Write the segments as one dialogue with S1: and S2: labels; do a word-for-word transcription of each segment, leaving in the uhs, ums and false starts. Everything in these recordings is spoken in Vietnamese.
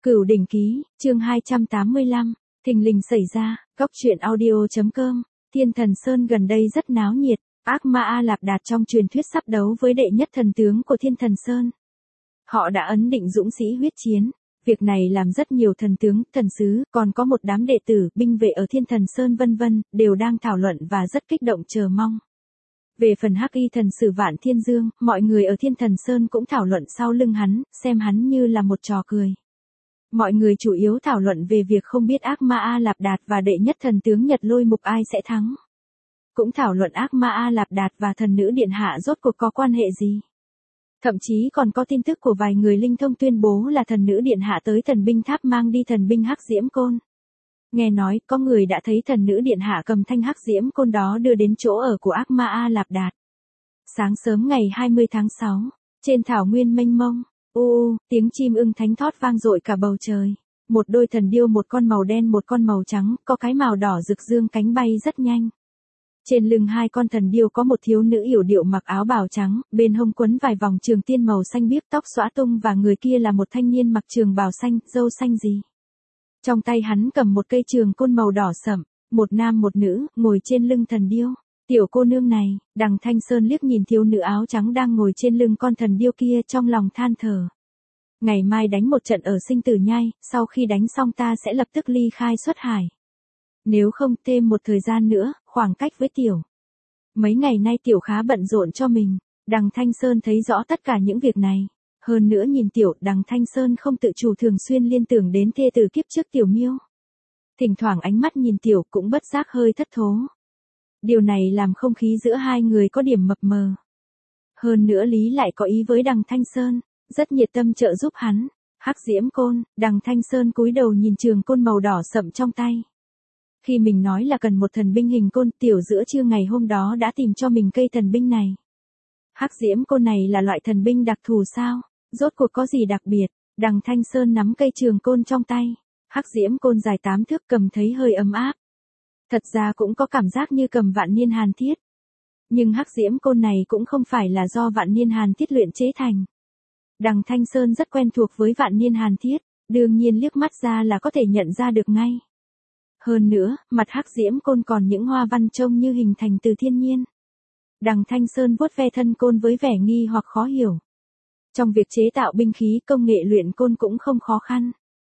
S1: Cửu đỉnh ký, chương hai trăm tám mươi lăm, thình lình xảy ra, góc truyện audio.com, Thiên Thần Sơn gần đây rất náo nhiệt, ác ma A Lạp Đạt trong truyền thuyết sắp đấu với đệ nhất thần tướng của Thiên Thần Sơn. Họ đã ấn định dũng sĩ huyết chiến, việc này làm rất nhiều thần tướng, thần sứ, còn có một đám đệ tử, binh vệ ở Thiên Thần Sơn vân vân, đều đang thảo luận và rất kích động chờ mong. Về phần Hắc Y thần sử Vạn Thiên Dương, mọi người ở Thiên Thần Sơn cũng thảo luận sau lưng hắn, xem hắn như là một trò cười. Mọi người chủ yếu thảo luận về việc không biết ác ma A Lạp Đạt và đệ nhất thần tướng Nhật Lôi Mục ai sẽ thắng. Cũng thảo luận ác ma A Lạp Đạt và thần nữ điện hạ rốt cuộc có quan hệ gì. Thậm chí còn có tin tức của vài người linh thông tuyên bố là thần nữ điện hạ tới thần binh tháp mang đi thần binh Hắc Diễm Côn. Nghe nói có người đã thấy thần nữ điện hạ cầm thanh Hắc Diễm Côn đó đưa đến chỗ ở của ác ma A Lạp Đạt. Sáng sớm ngày hai mươi tháng sáu, trên thảo nguyên mênh mông, u u, tiếng chim ưng thánh thót vang dội cả bầu trời. Một đôi thần điêu, một con màu đen một con màu trắng, có cái màu đỏ rực dương cánh bay rất nhanh. Trên lưng hai con thần điêu có một thiếu nữ yểu điệu mặc áo bào trắng, bên hông quấn vài vòng trường tiên màu xanh biếc, tóc xõa tung, và người kia là một thanh niên mặc trường bào xanh, râu xanh gì. Trong tay hắn cầm một cây trường côn màu đỏ sẫm, một nam một nữ, ngồi trên lưng thần điêu. Tiểu cô nương này, Đằng Thanh Sơn liếc nhìn thiếu nữ áo trắng đang ngồi trên lưng con thần điêu kia, trong lòng than thở. Ngày mai đánh một trận ở Sinh Tử Nhai, sau khi đánh xong ta sẽ lập tức ly khai xuất hải. Nếu không, thêm một thời gian nữa, khoảng cách với tiểu. Mấy ngày nay tiểu khá bận rộn cho mình. Đằng Thanh Sơn thấy rõ tất cả những việc này. Hơn nữa nhìn tiểu, Đằng Thanh Sơn không tự chủ thường xuyên liên tưởng đến thê tử kiếp trước Tiểu Miêu. Thỉnh thoảng ánh mắt nhìn tiểu cũng bất giác hơi thất thố. Điều này làm không khí giữa hai người có điểm mập mờ. Hơn nữa Lý lại có ý với Đằng Thanh Sơn, rất nhiệt tâm trợ giúp hắn. Hắc Diễm Côn, Đằng Thanh Sơn cúi đầu nhìn trường côn màu đỏ sậm trong tay. Khi mình nói là cần một thần binh hình côn, tiểu giữa trưa ngày hôm đó đã tìm cho mình cây thần binh này. Hắc Diễm Côn này là loại thần binh đặc thù sao? Rốt cuộc có gì đặc biệt? Đằng Thanh Sơn nắm cây trường côn trong tay. Hắc Diễm Côn dài tám thước, cầm thấy hơi ấm áp. Thật ra cũng có cảm giác như cầm Vạn Niên Hàn Thiết. Nhưng Hắc Diễm Côn này cũng không phải là do Vạn Niên Hàn Thiết luyện chế thành. Đằng Thanh Sơn rất quen thuộc với Vạn Niên Hàn Thiết, đương nhiên liếc mắt ra là có thể nhận ra được ngay. Hơn nữa, mặt Hắc Diễm Côn còn những hoa văn trông như hình thành từ thiên nhiên. Đằng Thanh Sơn vuốt ve thân côn với vẻ nghi hoặc khó hiểu. Trong việc chế tạo binh khí, công nghệ luyện côn cũng không khó khăn.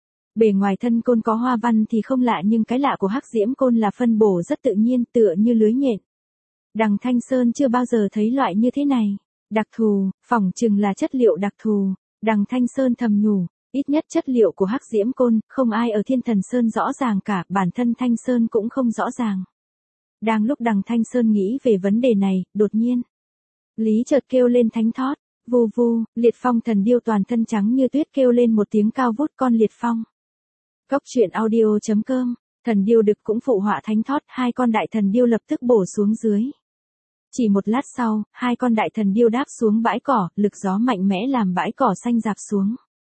S1: Bề ngoài thân côn có hoa văn thì không lạ, nhưng cái lạ của Hắc Diễm Côn là phân bổ rất tự nhiên, tựa như lưới nhện. Đằng Thanh Sơn chưa bao giờ thấy loại như thế này. Đặc thù, phỏng chừng là chất liệu đặc thù. Đằng Thanh Sơn thầm nhủ, ít nhất chất liệu của Hắc Diễm Côn, không ai ở Thiên Thần Sơn rõ ràng cả, bản thân Thanh Sơn cũng không rõ ràng. Đang lúc Đằng Thanh Sơn nghĩ về vấn đề này, đột nhiên Lý chợt kêu lên thánh thót, vù vù, Liệt Phong thần điêu toàn thân trắng như tuyết kêu lên một tiếng cao vút. Con Liệt Phong. Góc truyện audio.com, thần điêu đực cũng phụ họa thánh thót, hai con đại thần điêu lập tức bổ xuống dưới. Chỉ một lát sau, hai con đại thần điêu đáp xuống bãi cỏ, lực gió mạnh mẽ làm bãi cỏ xanh rạp xuống.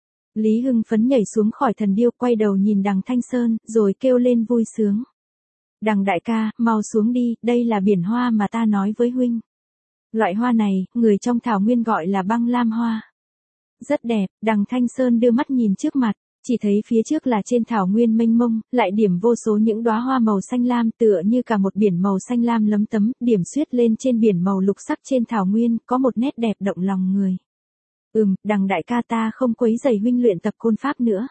S1: Lý hưng phấn nhảy xuống khỏi thần điêu, quay đầu nhìn Đằng Thanh Sơn, rồi kêu lên vui sướng. Đằng đại ca, mau xuống đi, đây là biển hoa mà ta nói với huynh. Loại hoa này, người trong thảo nguyên gọi là băng lam hoa. Rất đẹp. Đằng Thanh Sơn đưa mắt nhìn trước mặt, chỉ thấy phía trước là trên thảo nguyên mênh mông, lại điểm vô số những đóa hoa màu xanh lam, tựa như cả một biển màu xanh lam lấm tấm, điểm xuyết lên trên biển màu lục sắc trên thảo nguyên, có một nét đẹp động lòng người. Ừm, Đằng đại ca, ta không quấy rầy huynh luyện tập côn pháp nữa.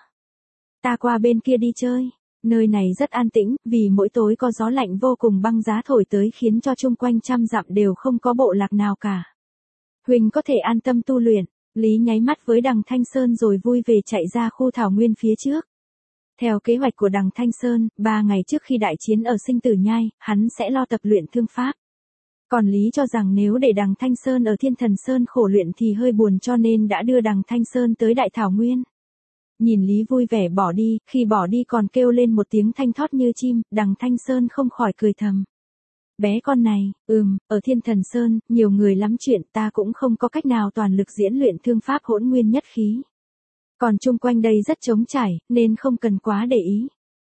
S1: Ta qua bên kia đi chơi. Nơi này rất an tĩnh, vì mỗi tối có gió lạnh vô cùng băng giá thổi tới khiến cho chung quanh trăm dặm đều không có bộ lạc nào cả. Huynh có thể an tâm tu luyện. Lý nháy mắt với Đằng Thanh Sơn rồi vui về chạy ra khu thảo nguyên phía trước. Theo kế hoạch của Đằng Thanh Sơn, ba ngày trước khi đại chiến ở Sinh Tử Nhai, hắn sẽ lo tập luyện thương pháp. Còn Lý cho rằng nếu để Đằng Thanh Sơn ở Thiên Thần Sơn khổ luyện thì hơi buồn, cho nên đã đưa Đằng Thanh Sơn tới Đại Thảo Nguyên. Nhìn Lý vui vẻ bỏ đi, khi bỏ đi còn kêu lên một tiếng thanh thót như chim, Đằng Thanh Sơn không khỏi cười thầm. Bé con này, ừm, ở Thiên Thần Sơn, nhiều người lắm chuyện, ta cũng không có cách nào toàn lực diễn luyện thương pháp hỗn nguyên nhất khí. Còn chung quanh đây rất trống trải, nên không cần quá để ý.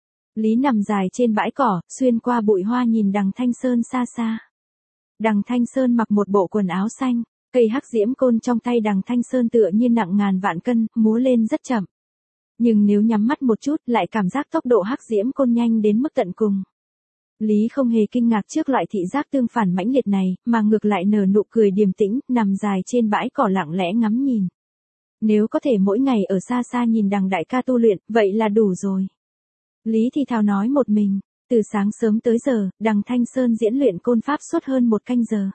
S1: Lý nằm dài trên bãi cỏ, xuyên qua bụi hoa nhìn Đằng Thanh Sơn xa xa. Đằng Thanh Sơn mặc một bộ quần áo xanh, cây Hắc Diễm Côn trong tay Đằng Thanh Sơn tựa như nặng ngàn vạn cân, múa lên rất chậm. Nhưng nếu nhắm mắt một chút lại cảm giác tốc độ hắc diễm côn nhanh đến mức tận cùng. Lý không hề kinh ngạc trước loại thị giác tương phản mãnh liệt này, mà ngược lại nở nụ cười điềm tĩnh, nằm dài trên bãi cỏ lặng lẽ ngắm nhìn. Nếu có thể mỗi ngày ở xa xa nhìn đằng đại ca tu luyện, vậy là đủ rồi. Lý thì thào nói một mình, từ sáng sớm tới giờ, đằng Thanh Sơn diễn luyện côn pháp suốt hơn một canh giờ.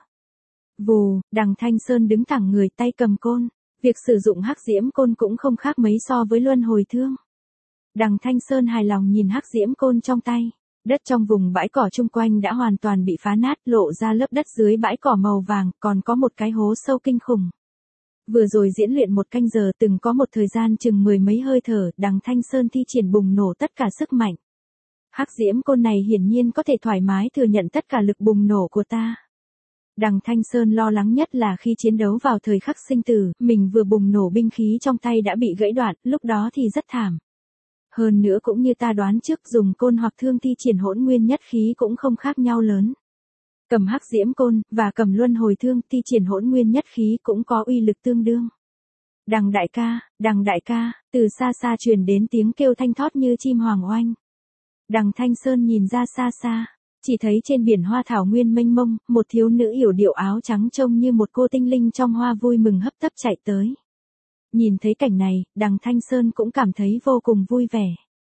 S1: Vù, đằng Thanh Sơn đứng thẳng người tay cầm côn, việc sử dụng hắc diễm côn cũng không khác mấy so với luân hồi thương. Đằng Thanh Sơn hài lòng nhìn hắc diễm côn trong tay. Đất trong vùng bãi cỏ chung quanh đã hoàn toàn bị phá nát, lộ ra lớp đất dưới bãi cỏ màu vàng, còn có một cái hố sâu kinh khủng. Vừa rồi diễn luyện một canh giờ, từng có một thời gian chừng mười mấy hơi thở, đằng Thanh Sơn thi triển bùng nổ tất cả sức mạnh. Hắc diễm côn này hiển nhiên có thể thoải mái thừa nhận tất cả lực bùng nổ của ta. Đằng Thanh Sơn lo lắng nhất là khi chiến đấu vào thời khắc sinh tử, mình vừa bùng nổ binh khí trong tay đã bị gãy đoạn, lúc đó thì rất thảm. Hơn nữa cũng như ta đoán trước, dùng côn hoặc thương thi triển hỗn nguyên nhất khí cũng không khác nhau lớn. Cầm hắc diễm côn, và cầm luân hồi thương thi triển hỗn nguyên nhất khí cũng có uy lực tương đương. Đằng đại ca, đằng đại ca, từ xa xa truyền đến tiếng kêu thanh thót như chim hoàng oanh. Đằng Thanh Sơn nhìn ra xa xa, chỉ thấy trên biển hoa thảo nguyên mênh mông, một thiếu nữ yểu điệu áo trắng trông như một cô tinh linh trong hoa vui mừng hấp tấp chạy tới. Nhìn thấy cảnh này, đằng Thanh Sơn cũng cảm thấy vô cùng vui vẻ.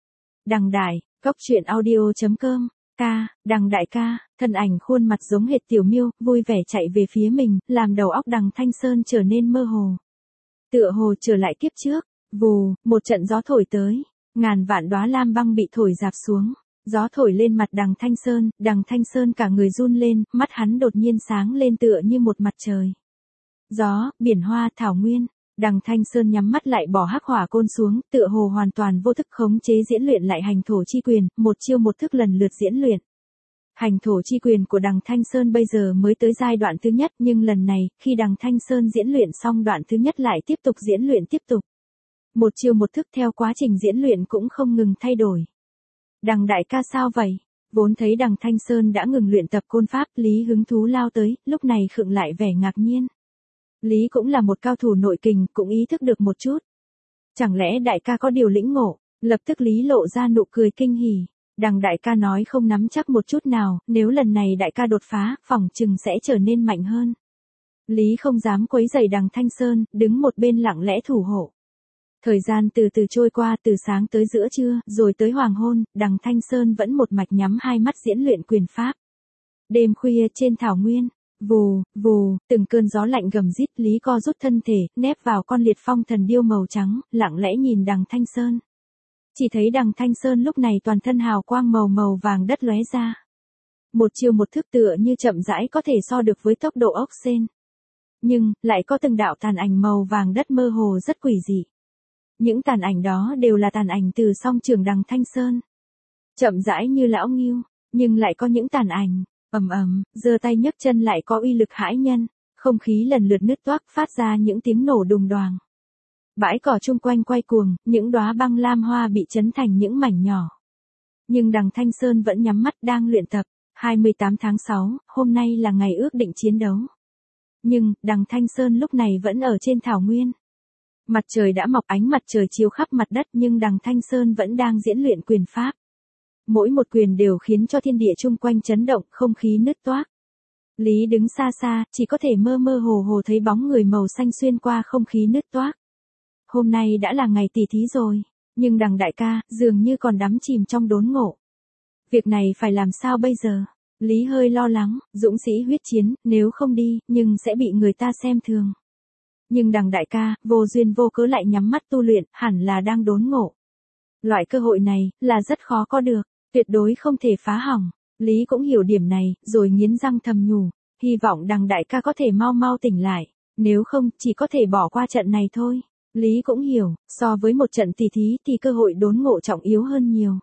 S1: Đằng đại, góc truyện audio chấm com, ca, đằng đại ca, thân ảnh khuôn mặt giống hệt tiểu miêu, vui vẻ chạy về phía mình, làm đầu óc đằng Thanh Sơn trở nên mơ hồ. Tựa hồ trở lại kiếp trước, vù, một trận gió thổi tới, ngàn vạn đóa lam băng bị thổi rạp xuống. Gió thổi lên mặt đằng Thanh Sơn, đằng Thanh Sơn cả người run lên, mắt hắn đột nhiên sáng lên tựa như một mặt trời. Gió, biển hoa, thảo nguyên. Đằng Thanh Sơn nhắm mắt lại bỏ hắc hỏa côn xuống, tựa hồ hoàn toàn vô thức khống chế diễn luyện lại hành thổ chi quyền, một chiêu một thức lần lượt diễn luyện. Hành thổ chi quyền của đằng Thanh Sơn bây giờ mới tới giai đoạn thứ nhất, nhưng lần này, khi đằng Thanh Sơn diễn luyện xong đoạn thứ nhất lại tiếp tục diễn luyện tiếp tục. Một chiêu một thức theo quá trình diễn luyện cũng không ngừng thay đổi. Đằng đại ca sao vậy? Vốn thấy đằng Thanh Sơn đã ngừng luyện tập côn pháp, Lý hứng thú lao tới, lúc này khựng lại vẻ ngạc nhiên. Lý cũng là một cao thủ nội kình, cũng ý thức được một chút. Chẳng lẽ đại ca có điều lĩnh ngộ? Lập tức Lý lộ ra nụ cười kinh hỉ. Đằng đại ca nói không nắm chắc một chút nào, nếu lần này đại ca đột phá, phỏng chừng sẽ trở nên mạnh hơn. Lý không dám quấy rầy đằng Thanh Sơn, đứng một bên lặng lẽ thủ hộ. Thời gian từ từ trôi qua, từ sáng tới giữa trưa, rồi tới hoàng hôn, đằng Thanh Sơn vẫn một mạch nhắm hai mắt diễn luyện quyền pháp. Đêm khuya trên thảo nguyên, vù, vù, từng cơn gió lạnh gầm rít, Lý co rút thân thể, nép vào con liệt phong thần điêu màu trắng, lặng lẽ nhìn đằng Thanh Sơn. Chỉ thấy đằng Thanh Sơn lúc này toàn thân hào quang màu màu vàng đất lóe ra. Một chiêu một thức tựa như chậm rãi có thể so được với tốc độ ốc sên. Nhưng, lại có từng đạo tàn ảnh màu vàng đất mơ hồ rất quỷ dị. Những tàn ảnh đó đều là tàn ảnh từ song trường đằng Thanh Sơn. Chậm rãi như lão ngưu, nhưng lại có những tàn ảnh, ầm ầm, giơ tay nhấc chân lại có uy lực hãi nhân, không khí lần lượt nứt toác phát ra những tiếng nổ đùng đoàng. Bãi cỏ chung quanh quay cuồng, những đóa băng lam hoa bị chấn thành những mảnh nhỏ. Nhưng đằng Thanh Sơn vẫn nhắm mắt đang luyện tập. hai mươi tám tháng sáu, hôm nay là ngày ước định chiến đấu. Nhưng, đằng Thanh Sơn lúc này vẫn ở trên thảo nguyên. Mặt trời đã mọc, ánh mặt trời chiếu khắp mặt đất, nhưng đằng Thanh Sơn vẫn đang diễn luyện quyền pháp. Mỗi một quyền đều khiến cho thiên địa chung quanh chấn động, không khí nứt toác. Lý đứng xa xa, chỉ có thể mơ mơ hồ hồ thấy bóng người màu xanh xuyên qua không khí nứt toác. Hôm nay đã là ngày tỷ thí rồi, nhưng đằng đại ca, dường như còn đắm chìm trong đốn ngộ. Việc này phải làm sao bây giờ? Lý hơi lo lắng, dũng sĩ huyết chiến, nếu không đi, nhưng sẽ bị người ta xem thường. Nhưng đằng đại ca, vô duyên vô cớ lại nhắm mắt tu luyện, hẳn là đang đốn ngộ. Loại cơ hội này, là rất khó có được, tuyệt đối không thể phá hỏng. Lý cũng hiểu điểm này, rồi nghiến răng thầm nhủ, hy vọng đằng đại ca có thể mau mau tỉnh lại, nếu không, chỉ có thể bỏ qua trận này thôi. Lý cũng hiểu, so với một trận tỷ thí thì cơ hội đốn ngộ trọng yếu hơn nhiều.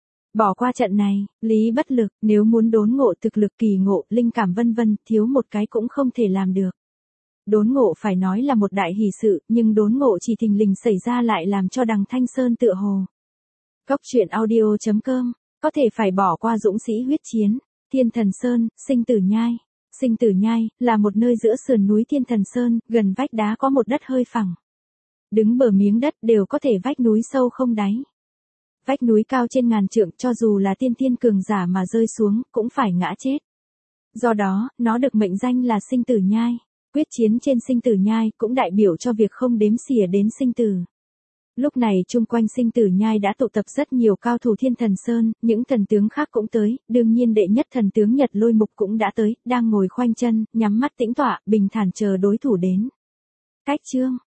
S1: Bỏ qua trận này, Lý bất lực, nếu muốn đốn ngộ thực lực kỳ ngộ, linh cảm vân vân, thiếu một cái cũng không thể làm được. Đốn ngộ phải nói là một đại hỷ sự, nhưng đốn ngộ chỉ thình lình xảy ra lại làm cho đằng Thanh Sơn tựa hồ. Góc truyện audio chấm com, có thể phải bỏ qua dũng sĩ huyết chiến, Thiên Thần Sơn, Sinh Tử Nhai. Sinh Tử Nhai, là một nơi giữa sườn núi Thiên Thần Sơn, gần vách đá có một đất hơi phẳng. Đứng bờ miếng đất đều có thể vách núi sâu không đáy. Vách núi cao trên ngàn trượng cho dù là tiên thiên cường giả mà rơi xuống, cũng phải ngã chết. Do đó, nó được mệnh danh là sinh tử nhai. Quyết chiến trên sinh tử nhai cũng đại biểu cho việc không đếm xỉa đến sinh tử. Lúc này chung quanh sinh tử nhai đã tụ tập rất nhiều cao thủ Thiên Thần Sơn, những thần tướng khác cũng tới, đương nhiên đệ nhất thần tướng Nhật Lôi Mục cũng đã tới, đang ngồi khoanh chân, nhắm mắt tĩnh tọa, bình thản chờ đối thủ đến. Cách chương